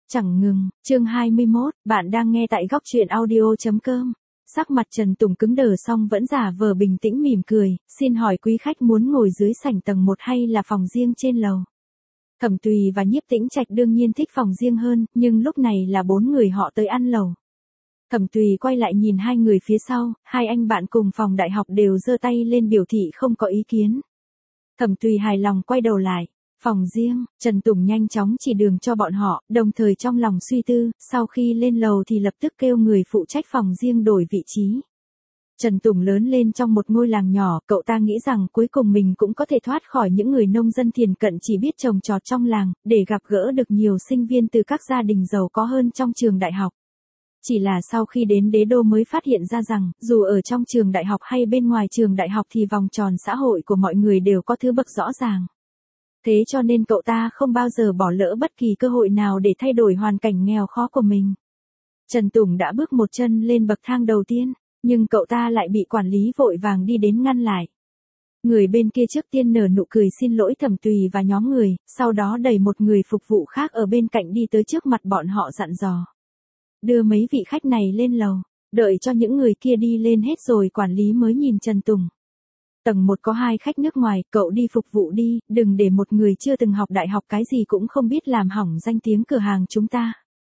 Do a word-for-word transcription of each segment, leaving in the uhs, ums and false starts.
Chẳng ngừng, chương hai mươi mốt, bạn đang nghe tại góc truyện audio.com. Sắc mặt Trần Tùng cứng đờ xong vẫn giả vờ bình tĩnh mỉm cười, xin hỏi quý khách muốn ngồi dưới sảnh tầng một hay là phòng riêng trên lầu? Thẩm Tùy và Nhiếp Tĩnh Trạch đương nhiên thích phòng riêng hơn, nhưng lúc này là bốn người họ tới ăn lẩu. Thẩm Tùy quay lại nhìn hai người phía sau, hai anh bạn cùng phòng đại học đều giơ tay lên biểu thị không có ý kiến. Thẩm Tùy hài lòng quay đầu lại. Phòng riêng, Trần Tùng nhanh chóng chỉ đường cho bọn họ, đồng thời trong lòng suy tư, sau khi lên lầu thì lập tức kêu người phụ trách phòng riêng đổi vị trí. Trần Tùng lớn lên trong một ngôi làng nhỏ, cậu ta nghĩ rằng cuối cùng mình cũng có thể thoát khỏi những người nông dân thiền cận chỉ biết trồng trọt trong làng, để gặp gỡ được nhiều sinh viên từ các gia đình giàu có hơn trong trường đại học. Chỉ là sau khi đến đế đô mới phát hiện ra rằng, dù ở trong trường đại học hay bên ngoài trường đại học thì vòng tròn xã hội của mọi người đều có thứ bậc rõ ràng. Thế cho nên cậu ta không bao giờ bỏ lỡ bất kỳ cơ hội nào để thay đổi hoàn cảnh nghèo khó của mình. Trần Tùng đã bước một chân lên bậc thang đầu tiên, nhưng cậu ta lại bị quản lý vội vàng đi đến ngăn lại. Người bên kia trước tiên nở nụ cười xin lỗi Thẩm Tùy và nhóm người, sau đó đẩy một người phục vụ khác ở bên cạnh đi tới trước mặt bọn họ dặn dò. Đưa mấy vị khách này lên lầu, đợi cho những người kia đi lên hết rồi quản lý mới nhìn Trần Tùng. Tầng một có hai khách nước ngoài, cậu đi phục vụ đi, đừng để một người chưa từng học đại học cái gì cũng không biết làm hỏng danh tiếng cửa hàng chúng ta.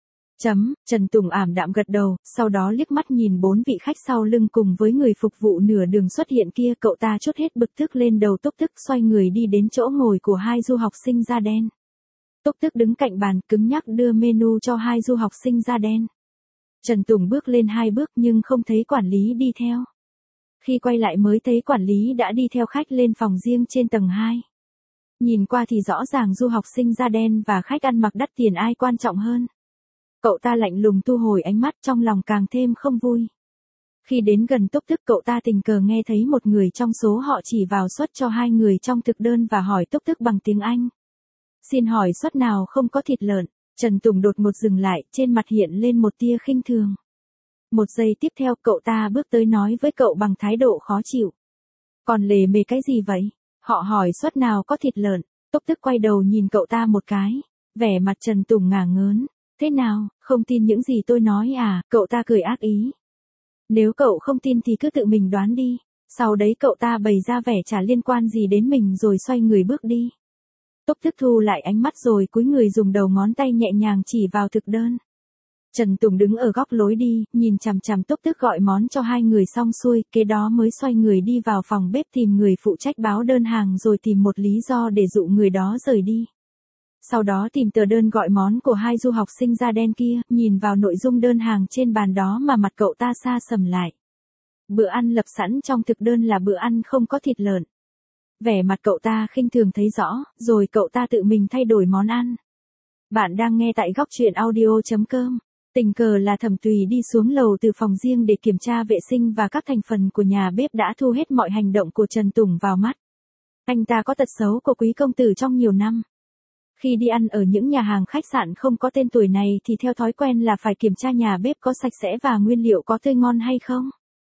Chấm, Trần Tùng ảm đạm gật đầu, sau đó liếc mắt nhìn bốn vị khách sau lưng cùng với người phục vụ nửa đường xuất hiện kia, cậu ta trút hết bực tức lên đầu Túc Tức xoay người đi đến chỗ ngồi của hai du học sinh da đen. Túc Tức đứng cạnh bàn cứng nhắc đưa menu cho hai du học sinh da đen. Trần Tùng bước lên hai bước nhưng không thấy quản lý đi theo. Khi quay lại mới thấy quản lý đã đi theo khách lên phòng riêng trên tầng hai. Nhìn qua thì rõ ràng du học sinh da đen và khách ăn mặc đắt tiền ai quan trọng hơn. Cậu ta lạnh lùng thu hồi ánh mắt trong lòng càng thêm không vui. Khi đến gần Túc Tức cậu ta tình cờ nghe thấy một người trong số họ chỉ vào suất cho hai người trong thực đơn và hỏi Túc Tức bằng tiếng Anh. Xin hỏi suất nào không có thịt lợn? Trần Tùng đột ngột dừng lại, trên mặt hiện lên một tia khinh thường. Một giây tiếp theo cậu ta bước tới nói với cậu bằng thái độ khó chịu. Còn lề mề cái gì vậy? Họ hỏi suất nào có thịt lợn. Túc Tức quay đầu nhìn cậu ta một cái. Vẻ mặt Trần Tùng ngả ngớn. Thế nào, không tin những gì tôi nói à? Cậu ta cười ác ý. Nếu cậu không tin thì cứ tự mình đoán đi. Sau đấy cậu ta bày ra vẻ chả liên quan gì đến mình rồi xoay người bước đi. Túc Tức thu lại ánh mắt rồi cúi người dùng đầu ngón tay nhẹ nhàng chỉ vào thực đơn. Trần Tùng đứng ở góc lối đi, nhìn chằm chằm Túc Tức gọi món cho hai người xong xuôi, kế đó mới xoay người đi vào phòng bếp tìm người phụ trách báo đơn hàng rồi tìm một lý do để dụ người đó rời đi. Sau đó tìm tờ đơn gọi món của hai du học sinh da đen kia, nhìn vào nội dung đơn hàng trên bàn đó mà mặt cậu ta xa sầm lại. Bữa ăn lập sẵn trong thực đơn là bữa ăn không có thịt lợn. Vẻ mặt cậu ta khinh thường thấy rõ, rồi cậu ta tự mình thay đổi món ăn. Bạn đang nghe tại góc truyện audio.com. Tình cờ là Thẩm Tùy đi xuống lầu từ phòng riêng để kiểm tra vệ sinh và các thành phần của nhà bếp đã thu hết mọi hành động của Trần Tùng vào mắt. Anh ta có tật xấu của quý công tử trong nhiều năm. Khi đi ăn ở những nhà hàng khách sạn không có tên tuổi này thì theo thói quen là phải kiểm tra nhà bếp có sạch sẽ và nguyên liệu có tươi ngon hay không.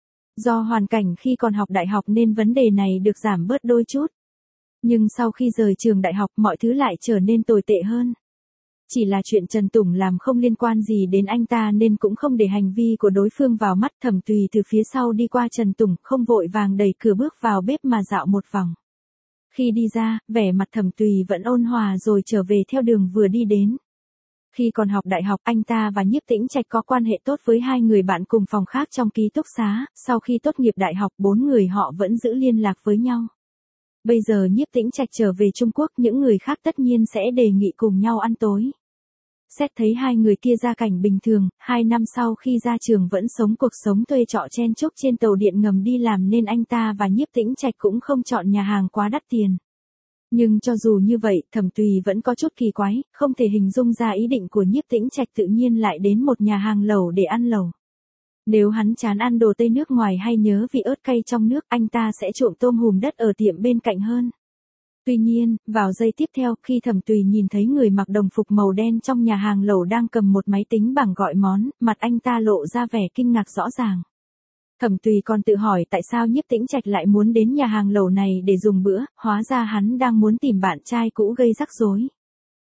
Do hoàn cảnh khi còn học đại học nên vấn đề này được giảm bớt đôi chút. Nhưng sau khi rời trường đại học mọi thứ lại trở nên tồi tệ hơn. Chỉ là chuyện Trần Tùng làm không liên quan gì đến anh ta nên cũng không để hành vi của đối phương vào mắt. Thẩm Tùy từ phía sau đi qua Trần Tùng, không vội vàng đẩy cửa bước vào bếp mà dạo một vòng. Khi đi ra, vẻ mặt Thẩm Tùy vẫn ôn hòa rồi trở về theo đường vừa đi đến. Khi còn học đại học, anh ta và Nhiếp Tĩnh Trạch có quan hệ tốt với hai người bạn cùng phòng khác trong ký túc xá, sau khi tốt nghiệp đại học bốn người họ vẫn giữ liên lạc với nhau. Bây giờ Nhiếp Tĩnh Trạch trở về Trung Quốc, những người khác tất nhiên sẽ đề nghị cùng nhau ăn tối. Xét thấy hai người kia gia cảnh bình thường, hai năm sau khi ra trường vẫn sống cuộc sống thuê trọ chen chúc trên tàu điện ngầm đi làm nên anh ta và Nhiếp Tĩnh Trạch cũng không chọn nhà hàng quá đắt tiền. Nhưng cho dù như vậy, Thẩm Tùy vẫn có chút kỳ quái, không thể hình dung ra ý định của Nhiếp Tĩnh Trạch tự nhiên lại đến một nhà hàng lẩu để ăn lẩu. Nếu hắn chán ăn đồ Tây nước ngoài hay nhớ vị ớt cay trong nước, anh ta sẽ trộm tôm hùm đất ở tiệm bên cạnh hơn. Tuy nhiên, vào giây tiếp theo, khi Thẩm Tùy nhìn thấy người mặc đồng phục màu đen trong nhà hàng lẩu đang cầm một máy tính bảng gọi món, mặt anh ta lộ ra vẻ kinh ngạc rõ ràng. Thẩm Tùy còn tự hỏi tại sao Nhiếp Tĩnh Trạch lại muốn đến nhà hàng lẩu này để dùng bữa, hóa ra hắn đang muốn tìm bạn trai cũ gây rắc rối.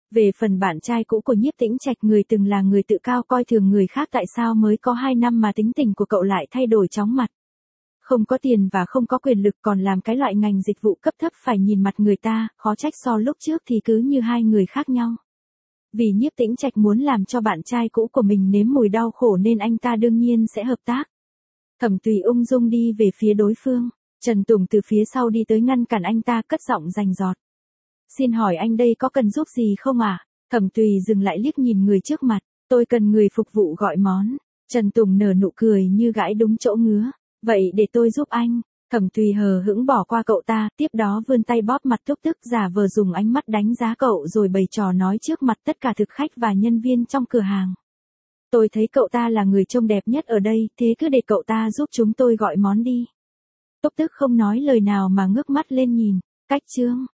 Về phần bạn trai cũ của Nhiếp Tĩnh Trạch, người từng là người tự cao coi thường người khác, tại sao mới có hai năm mà tính tình của cậu lại thay đổi chóng mặt. Không có tiền và không có quyền lực, còn làm cái loại ngành dịch vụ cấp thấp phải nhìn mặt người ta, khó trách so lúc trước thì cứ như hai người khác nhau. Vì Nhiếp Tĩnh Trạch muốn làm cho bạn trai cũ của mình nếm mùi đau khổ nên anh ta đương nhiên sẽ hợp tác. Thẩm Tùy ung dung đi về phía đối phương, Trần Tùng từ phía sau đi tới ngăn cản anh ta, cất giọng rành rọt. Xin hỏi anh đây có cần giúp gì không ạ? À? Thẩm Tùy dừng lại liếc nhìn người trước mặt, tôi cần người phục vụ gọi món. Trần Tùng nở nụ cười như gãi đúng chỗ ngứa. Vậy để tôi giúp anh. Thẩm Tùy hờ hững bỏ qua cậu ta, tiếp đó vươn tay bóp mặt thúc tức, giả vờ dùng ánh mắt đánh giá cậu rồi bày trò nói trước mặt tất cả thực khách và nhân viên trong cửa hàng. Tôi thấy cậu ta là người trông đẹp nhất ở đây, thế cứ để cậu ta giúp chúng tôi gọi món đi. Túc tức không nói lời nào mà ngước mắt lên nhìn. Cách Trương,